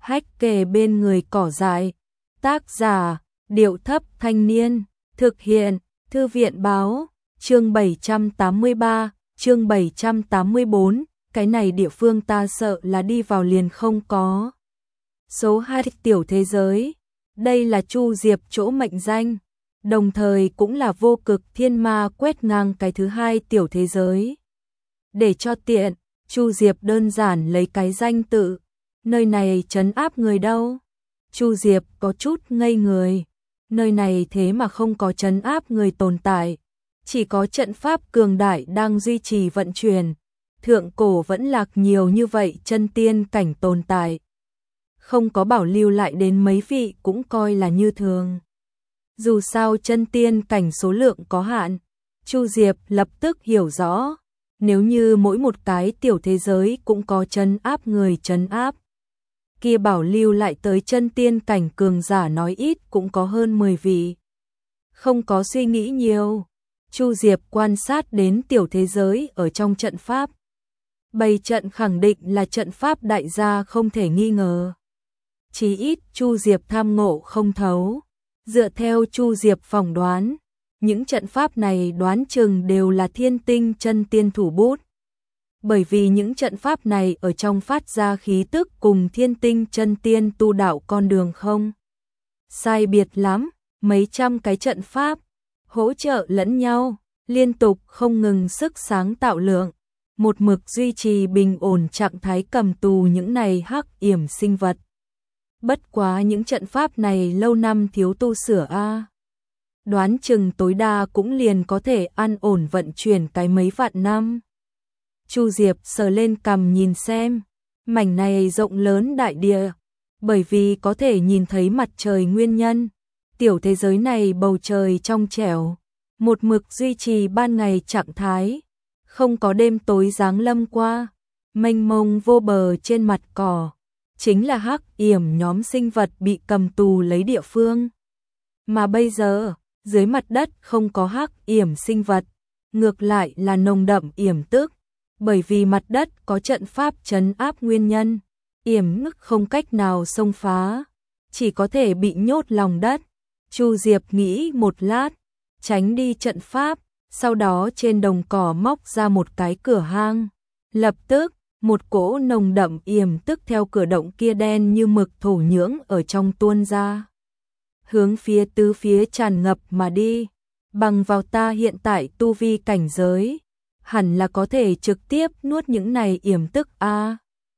hách kề bên người cỏ dại. Tác giả, Điệu Thấp Thanh Niên. Thực hiện, Thư viện Báo. Chương 783, chương 784. Cái này địa phương ta sợ là đi vào liền không có. Số 2 tiểu thế giới. Đây là Chu Diệp chỗ mệnh danh, đồng thời cũng là vô cực thiên ma quét ngang cái thứ 2 tiểu thế giới. Để cho tiện, Chu Diệp đơn giản lấy cái danh tự. Nơi này trấn áp người đâu? Chu Diệp có chút ngây người. Nơi này thế mà không có trấn áp người tồn tại, chỉ có trận pháp cường đại đang duy trì vận chuyển. Thượng cổ vẫn lạc nhiều như vậy chân tiên cảnh tồn tại, không có bảo lưu lại đến mấy vị cũng coi là như thường. Dù sao chân tiên cảnh số lượng có hạn, Chu Diệp lập tức hiểu rõ, nếu như mỗi một cái tiểu thế giới cũng có trấn áp người trấn áp, kia bảo lưu lại tới chân tiên cảnh cường giả nói ít cũng có hơn 10 vị. Không có suy nghĩ nhiều, Chu Diệp quan sát đến tiểu thế giới ở trong trận pháp. Bày trận khẳng định là trận pháp đại gia không thể nghi ngờ. Chí ít Chu Diệp tham ngộ không thấu. Dựa theo Chu Diệp phỏng đoán, những trận pháp này đoán chừng đều là thiên tinh chân tiên thủ bút. Bởi vì những trận pháp này ở trong phát ra khí tức cùng thiên tinh chân tiên tu đạo con đường không sai biệt lắm, mấy trăm cái trận pháp hỗ trợ lẫn nhau, liên tục không ngừng sức sáng tạo lượng, một mực duy trì bình ổn trạng thái cầm tù những này hắc yểm sinh vật. Bất quá những trận pháp này lâu năm thiếu tu sửa a. Đoán chừng tối đa cũng liền có thể an ổn vận chuyển cái mấy vạn năm. Chu Diệp sờ lên cằm nhìn xem, mảnh này rộng lớn đại địa, bởi vì có thể nhìn thấy mặt trời nguyên nhân, tiểu thế giới này bầu trời trong trẻo, một mực duy trì ban ngày trạng thái, không có đêm tối giáng lâm qua, mênh mông vô bờ trên mặt cỏ, chính là hắc yểm nhóm sinh vật bị cầm tù lấy địa phương. Mà bây giờ, dưới mặt đất không có hắc yểm sinh vật, ngược lại là nồng đậm yểm tức, bởi vì mặt đất có trận pháp trấn áp nguyên nhân, yểm ngức không cách nào xông phá, chỉ có thể bị nhốt lòng đất. Chu Diệp nghĩ một lát, tránh đi trận pháp, sau đó trên đồng cỏ móc ra một cái cửa hang. Lập tức, một cỗ nồng đậm yểm tức theo cửa động kia đen như mực thổ nhưỡng ở trong tuôn ra, hướng phía tứ phía tràn ngập mà đi. Bằng vào ta hiện tại tu vi cảnh giới, hẳn là có thể trực tiếp nuốt những này yểm tức a.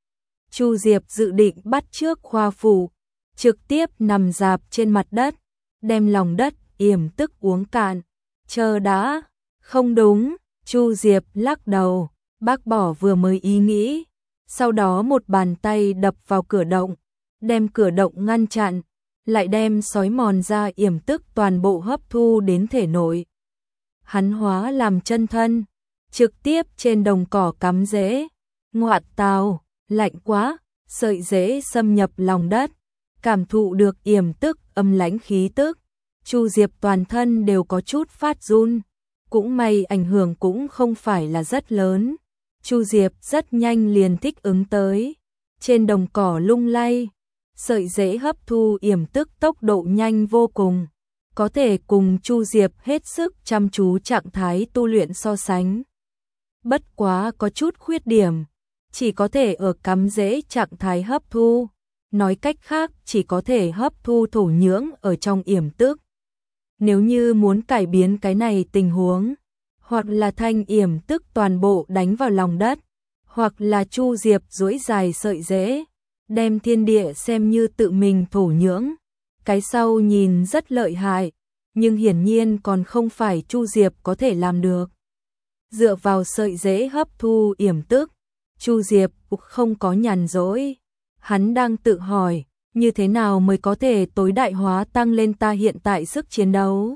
Chu Diệp dự định bắt trước khoa phủ, trực tiếp nằm rạp trên mặt đất, đem lòng đất yểm tức uống cạn. Chờ đã, không đúng, Chu Diệp lắc đầu, bác bỏ vừa mới ý nghĩ, sau đó một bàn tay đập vào cửa động, đem cửa động ngăn chặn, lại đem sói mòn ra yểm tức toàn bộ hấp thu đến thể nội. Hắn hóa làm chân thân, trực tiếp trên đồng cỏ cắm rễ. Ngoạn tào, lạnh quá, sợi rễ xâm nhập lòng đất, cảm thụ được yểm tức âm lãnh khí tức. Chu Diệp toàn thân đều có chút phát run, cũng may ảnh hưởng cũng không phải là rất lớn. Chu Diệp rất nhanh liền thích ứng tới, trên đồng cỏ lung lay, sợi rễ hấp thu yểm tức tốc độ nhanh vô cùng, có thể cùng Chu Diệp hết sức chăm chú trạng thái tu luyện so sánh. Bất quá có chút khuyết điểm, chỉ có thể ở cắm rễ trạng thái hấp thu, nói cách khác chỉ có thể hấp thu thổ nhưỡng ở trong yểm tức. Nếu như muốn cải biến cái này tình huống, hoặc là thanh yểm tức toàn bộ đánh vào lòng đất, hoặc là Chu Diệp duỗi dài sợi rễ, đem thiên địa xem như tự mình thổ nhưỡng. Cái sau nhìn rất lợi hại, nhưng hiển nhiên còn không phải Chu Diệp có thể làm được. Dựa vào sợi rễ hấp thu yểm tức, Chu Diệp cũng không có nhàn rỗi. Hắn đang tự hỏi, như thế nào mới có thể tối đại hóa tăng lên ta hiện tại sức chiến đấu.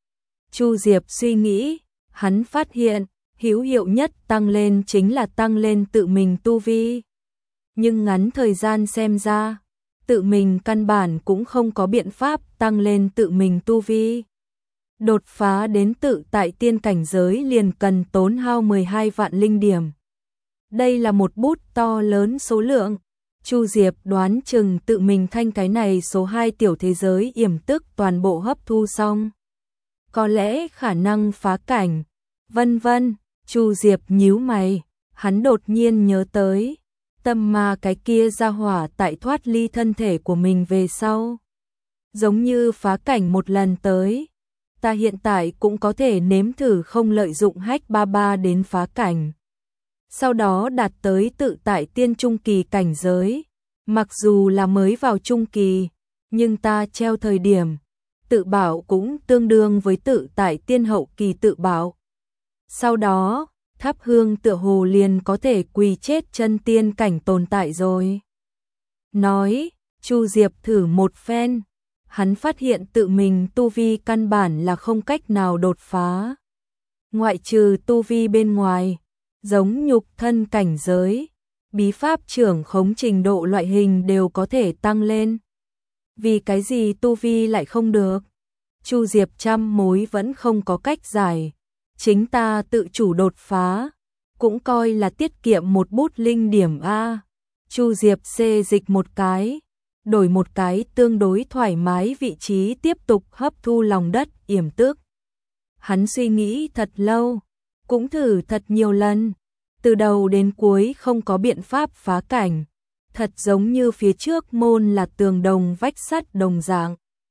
Chu Diệp suy nghĩ, hắn phát hiện, hữu hiệu nhất tăng lên chính là tăng lên tự mình tu vi. Nhưng ngắn thời gian xem ra, tự mình căn bản cũng không có biện pháp tăng lên tự mình tu vi. Đột phá đến tự tại tiên cảnh giới liền cần tốn hao 12 vạn linh điểm. Đây là một bút to lớn số lượng. Chu Diệp đoán chừng tự mình thanh cái này số 2 tiểu thế giới yểm tức toàn bộ hấp thu xong. Có lẽ khả năng phá cảnh, vân vân. Chu Diệp nhíu mày, hắn đột nhiên nhớ tới, tâm ma cái kia ra hỏa tại thoát ly thân thể của mình về sau. Giống như phá cảnh một lần tới, ta hiện tại cũng có thể nếm thử không lợi dụng hách ba ba đến phá cảnh. Sau đó đạt tới tự tại tiên trung kỳ cảnh giới, mặc dù là mới vào trung kỳ, nhưng ta treo thời điểm, tự bảo cũng tương đương với tự tại tiên hậu kỳ tự bảo. Sau đó, thắp hương tựa hồ liền có thể quỳ chết chân tiên cảnh tồn tại rồi. Nói, Chu Diệp thử một phen, hắn phát hiện tự mình tu vi căn bản là không cách nào đột phá. Ngoại trừ tu vi bên ngoài, giống nhục thân cảnh giới, bí pháp trưởng khống trình độ loại hình đều có thể tăng lên. Vì cái gì tu vi lại không được? Chu Diệp trăm mối vẫn không có cách giải. Chính ta tự chủ đột phá, cũng coi là tiết kiệm một bút linh điểm a. Chu Diệp xê dịch một cái, đổi một cái tương đối thoải mái vị trí tiếp tục hấp thu lòng đất yểm tức. Hắn suy nghĩ thật lâu, cũng thử thật nhiều lần, từ đầu đến cuối không có biện pháp phá cảnh, thật giống như phía trước môn là tường đồng vách sắt đồng dạng.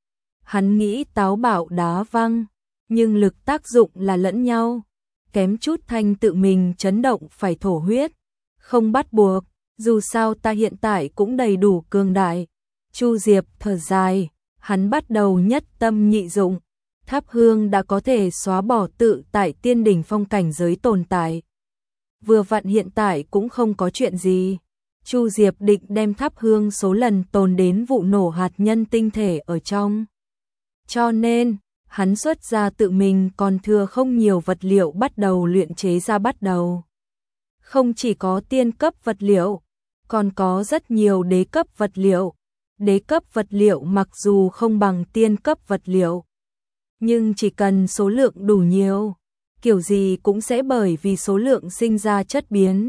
Hắn nghĩ táo bạo đá văng, nhưng lực tác dụng là lẫn nhau, kém chút thanh tự mình chấn động phải thổ huyết, không bắt buộc, dù sao ta hiện tại cũng đầy đủ cường đại. Chu Diệp thở dài, hắn bắt đầu nhất tâm nhị dụng, thắp hương đã có thể xóa bỏ tự tại tiên đỉnh phong cảnh giới tồn tại. Vừa vặn hiện tại cũng không có chuyện gì. Chu Diệp định đem thắp hương số lần tồn đến vụ nổ hạt nhân tinh thể ở trong. Cho nên, hắn xuất ra tự mình còn thừa không nhiều vật liệu bắt đầu luyện chế ra bắt đầu. Không chỉ có tiên cấp vật liệu, còn có rất nhiều đế cấp vật liệu. Đế cấp vật liệu mặc dù không bằng tiên cấp vật liệu, nhưng chỉ cần số lượng đủ nhiều, kiểu gì cũng sẽ bởi vì số lượng sinh ra chất biến.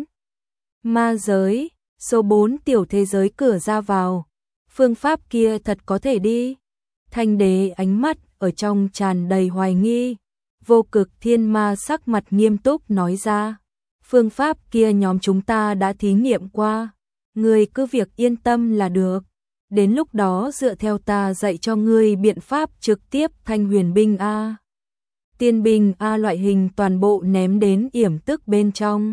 Ma giới, số 4 tiểu thế giới cửa ra vào, phương pháp kia thật có thể đi. Thanh đế ánh mắt ở trong tràn đầy hoài nghi, Vô Cực Thiên Ma sắc mặt nghiêm túc nói ra, phương pháp kia nhóm chúng ta đã thí nghiệm qua, ngươi cứ việc yên tâm là được. Đến lúc đó dựa theo ta dạy cho ngươi biện pháp trực tiếp thanh huyền binh A, tiên binh A loại hình toàn bộ ném đến yểm tức bên trong.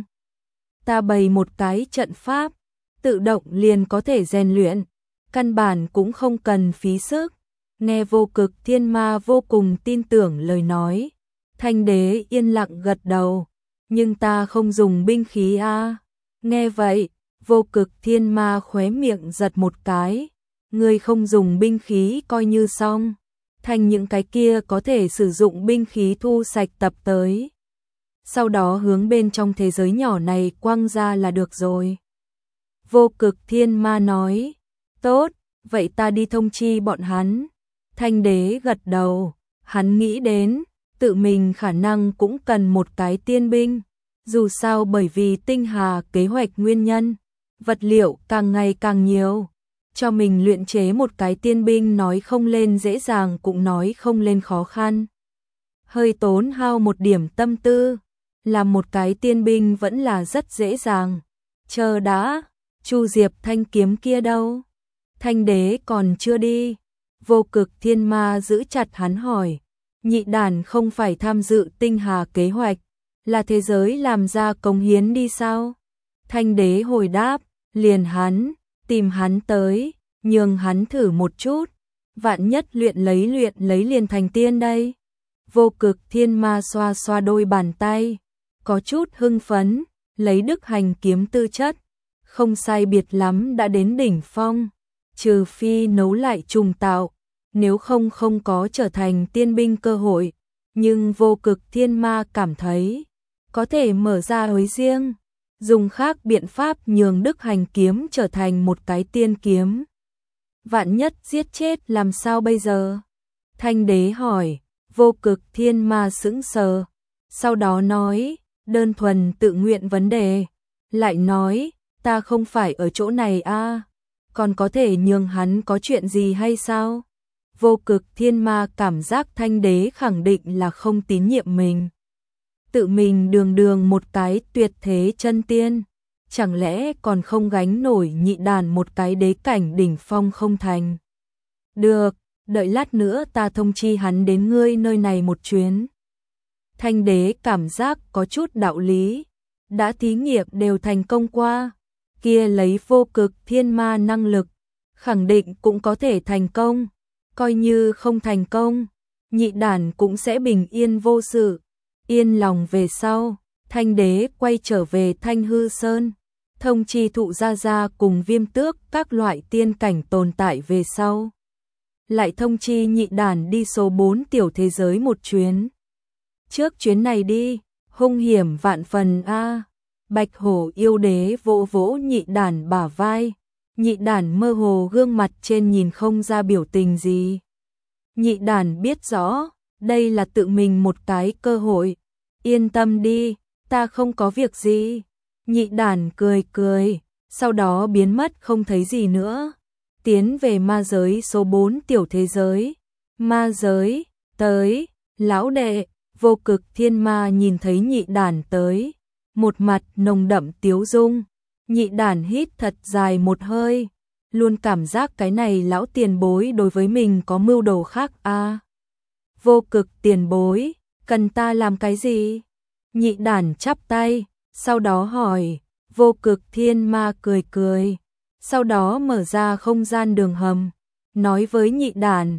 Ta bày một cái trận pháp, tự động liền có thể rèn luyện, căn bản cũng không cần phí sức. Nghe Vô Cực Thiên Ma vô cùng tin tưởng lời nói, Thanh đế yên lặng gật đầu, nhưng ta không dùng binh khí A. Nghe vậy, Vô Cực Thiên Ma khóe miệng giật một cái. Ngươi không dùng binh khí coi như xong, thành những cái kia có thể sử dụng binh khí thu sạch tập tới. Sau đó hướng bên trong thế giới nhỏ này quăng ra là được rồi. Vô Cực Thiên Ma nói, tốt, vậy ta đi thông chi bọn hắn. Thanh đế gật đầu, hắn nghĩ đến, tự mình khả năng cũng cần một cái tiên binh. Dù sao bởi vì tinh hà kế hoạch nguyên nhân, vật liệu càng ngày càng nhiều. Cho mình luyện chế một cái tiên binh nói không lên dễ dàng cũng nói không lên khó khăn. Hơi tốn hao một điểm tâm tư, làm một cái tiên binh vẫn là rất dễ dàng. Chờ đã, Chu Diệp thanh kiếm kia đâu? Thanh đế còn chưa đi. Vô Cực Thiên Ma giữ chặt hắn hỏi. Nhị đàn không phải tham dự tinh hà kế hoạch, là thế giới làm ra cống hiến đi sao? Thanh đế hồi đáp, liền hắn. Tìm hắn tới, nhường hắn thử một chút, vạn nhất luyện lấy liền thành tiên đây. Vô Cực Thiên Ma xoa xoa đôi bàn tay, có chút hưng phấn, lấy Đức Hành kiếm tư chất, không sai biệt lắm đã đến đỉnh phong, trừ phi nấu lại trùng tạo, nếu không không có trở thành tiên binh cơ hội, nhưng Vô Cực Thiên Ma cảm thấy có thể mở ra lối riêng. Dùng khác biện pháp nhường Đức Hành kiếm trở thành một cái tiên kiếm. Vạn nhất giết chết làm sao bây giờ? Thanh đế hỏi, Vô Cực Thiên Ma sững sờ. Sau đó nói, đơn thuần tự nguyện vấn đề. Lại nói, ta không phải ở chỗ này a. còn có thể nhường hắn có chuyện gì hay sao? Vô Cực Thiên Ma cảm giác Thanh Đế khẳng định là không tín nhiệm mình. Tự mình đường đường một cái tuyệt thế chân tiên, chẳng lẽ còn không gánh nổi Nhị Đàn một cái đế cảnh đỉnh phong không thành? Được, đợi lát nữa ta thông chi hắn đến ngươi nơi này một chuyến. Thanh Đế cảm giác có chút đạo lý, đã thí nghiệm đều thành công qua, kia lấy Vô Cực Thiên Ma năng lực, khẳng định cũng có thể thành công, coi như không thành công, Nhị Đàn cũng sẽ bình yên vô sự. Yên lòng về sau, Thanh Đế quay trở về Thanh Hư Sơn, thông chi Thụ Gia Gia cùng Viêm Tước các loại tiên cảnh tồn tại về sau. Lại thông chi Nhị Đàn đi số 4 tiểu thế giới một chuyến. Trước chuyến này đi, hung hiểm vạn phần a. Bạch Hổ yêu đế vỗ vỗ Nhị Đàn bả vai. Nhị Đàn mơ hồ gương mặt trên nhìn không ra biểu tình gì. Nhị Đàn biết rõ, đây là tự mình một cái cơ hội. Yên tâm đi, ta không có việc gì. Nhị Đàn cười cười, sau đó biến mất không thấy gì nữa. Tiến về ma giới số 4 tiểu thế giới. Ma giới, tới, lão đệ, Vô Cực Thiên Ma nhìn thấy Nhị Đàn tới. Một mặt nồng đậm tiếu dung. Nhị Đàn hít thật dài một hơi. Luôn cảm giác cái này lão tiền bối đối với mình có mưu đồ khác a. Vô Cực tiền bối, cần ta làm cái gì? Nhị Đàn chắp tay, sau đó hỏi. Vô Cực Thiên Ma cười cười, sau đó mở ra không gian đường hầm, nói với Nhị Đàn,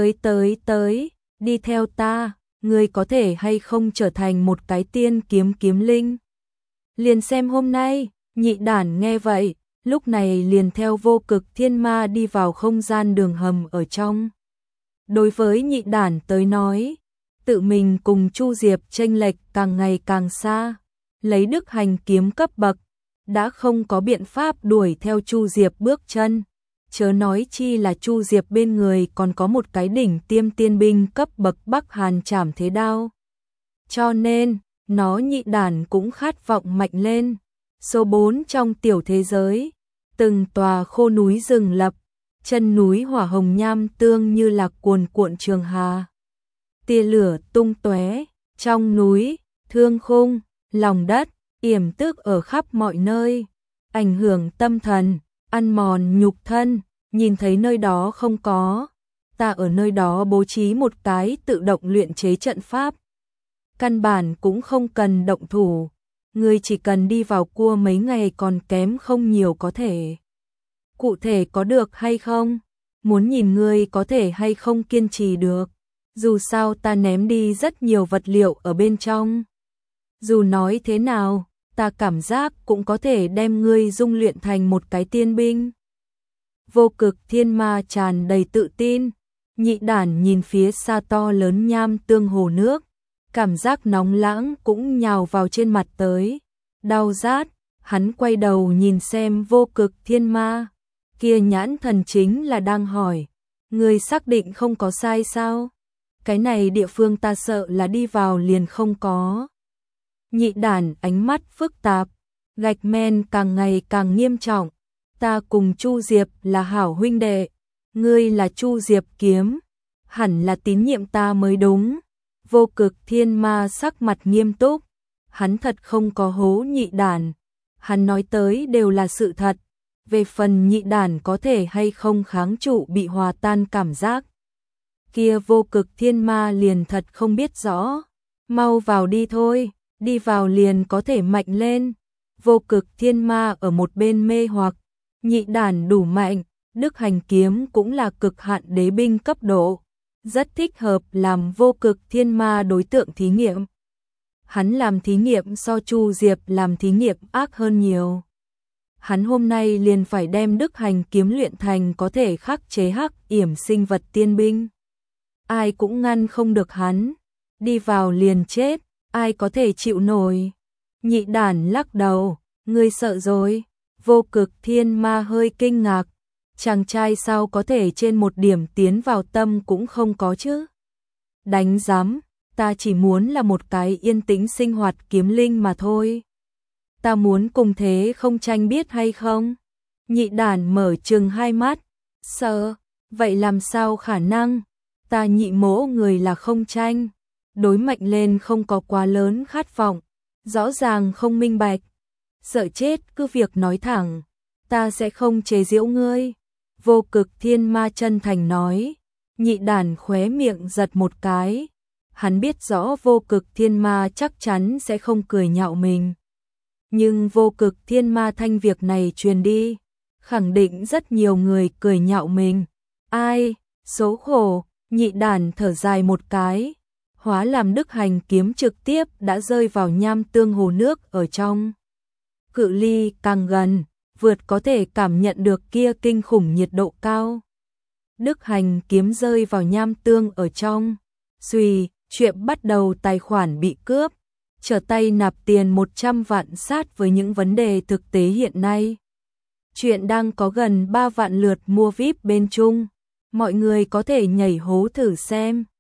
tới, đi theo ta, ngươi có thể hay không trở thành một cái tiên kiếm kiếm linh. Liền xem hôm nay. Nhị Đàn nghe vậy, lúc này liền theo Vô Cực Thiên Ma đi vào không gian đường hầm ở trong. Đối với Nhị Đàn tới nói, tự mình cùng Chu Diệp chênh lệch càng ngày càng xa, lấy đức hành kiếm cấp bậc, đã không có biện pháp đuổi theo Chu Diệp bước chân, chớ nói chi là Chu Diệp bên người còn có một cái đỉnh tiêm tiên binh cấp bậc Bắc Hàn Trảm Thế Đao. Cho nên, nó Nhị Đàn cũng khát vọng mạnh lên. Số 4 trong tiểu thế giới, từng tòa khô núi rừng lập, chân núi hỏa hồng nham tương như là cuồn cuộn trường hà. Tia lửa tung tóe, trong núi, thương khung, lòng đất, yểm tức ở khắp mọi nơi, ảnh hưởng tâm thần, ăn mòn nhục thân, nhìn thấy nơi đó không có, ta ở nơi đó bố trí một cái tự động luyện chế trận pháp. Căn bản cũng không cần động thủ, ngươi chỉ cần đi vào cua mấy ngày còn kém không nhiều có thể. Cụ thể có được hay không? Muốn nhìn ngươi có thể hay không kiên trì được. Dù sao ta ném đi rất nhiều vật liệu ở bên trong. Dù nói thế nào, ta cảm giác cũng có thể đem ngươi dung luyện thành một cái tiên binh. Vô Cực Thiên Ma tràn đầy tự tin. Nhị Đàn nhìn phía xa to lớn nham tương hồ nước, cảm giác nóng lãng cũng nhào vào trên mặt tới. Đau rát, hắn quay đầu nhìn xem Vô Cực Thiên Ma, kia nhãn thần chính là đang hỏi, ngươi xác định không có sai sao? Cái này địa phương ta sợ là đi vào liền không có. Nhị Đàn ánh mắt phức tạp, gạch men càng ngày càng nghiêm trọng. Ta cùng Chu Diệp là hảo huynh đệ, ngươi là Chu Diệp kiếm, hẳn là tín nhiệm ta mới đúng. Vô Cực Thiên Ma sắc mặt nghiêm túc, hắn thật không có hố Nhị Đàn, hắn nói tới đều là sự thật. Về phần Nhị Đàn có thể hay không kháng trụ bị hòa tan cảm giác, kia Vô Cực Thiên Ma liền thật không biết rõ. Mau vào đi thôi, đi vào liền có thể mạnh lên. Vô Cực Thiên Ma ở một bên mê hoặc, Nhị Đàn đủ mạnh, đức hành kiếm cũng là cực hạn đế binh cấp độ, rất thích hợp làm Vô Cực Thiên Ma đối tượng thí nghiệm. Hắn làm thí nghiệm so Chu Diệp làm thí nghiệm ác hơn nhiều. Hắn hôm nay liền phải đem đức hành kiếm luyện thành có thể khắc chế hắc yểm sinh vật tiên binh. Ai cũng ngăn không được hắn, đi vào liền chết, ai có thể chịu nổi. Nhị Đàn lắc đầu, ngươi sợ rồi. Vô Cực Thiên Ma hơi kinh ngạc, chàng trai sao có thể trên một điểm tiến vào tâm cũng không có chứ? Đánh giám, ta chỉ muốn là một cái yên tĩnh sinh hoạt kiếm linh mà thôi. Ta muốn cùng thế không tranh biết hay không? Nhị đàn mở trừng hai mắt, sợ, vậy làm sao khả năng, ta Nhị mỗ người là không tranh, đối mệnh lên không có quá lớn khát vọng, rõ ràng không minh bạch, sợ chết cứ việc nói thẳng, ta sẽ không chế giễu ngươi. Vô Cực Thiên Ma chân thành nói. Nhị đàn khóe miệng giật một cái, hắn biết rõ Vô Cực Thiên Ma chắc chắn sẽ không cười nhạo mình. Nhưng Vô Cực Thiên Ma thanh việc này truyền đi, khẳng định rất nhiều người cười nhạo mình. Ai, số khổ, nhị đàn thở dài một cái, hóa làm Đức Hành kiếm trực tiếp đã rơi vào nham tương hồ nước ở trong. Cự ly càng gần, vượt có thể cảm nhận được kia kinh khủng nhiệt độ cao. Đức Hành kiếm rơi vào nham tương ở trong. Xuy, chuyện bắt đầu tài khoản bị cướp. Trở tay nạp tiền 100 vạn sát với những vấn đề thực tế hiện nay. Chuyện đang có gần 3 vạn lượt mua VIP bên Trung. Mọi người có thể nhảy hố thử xem.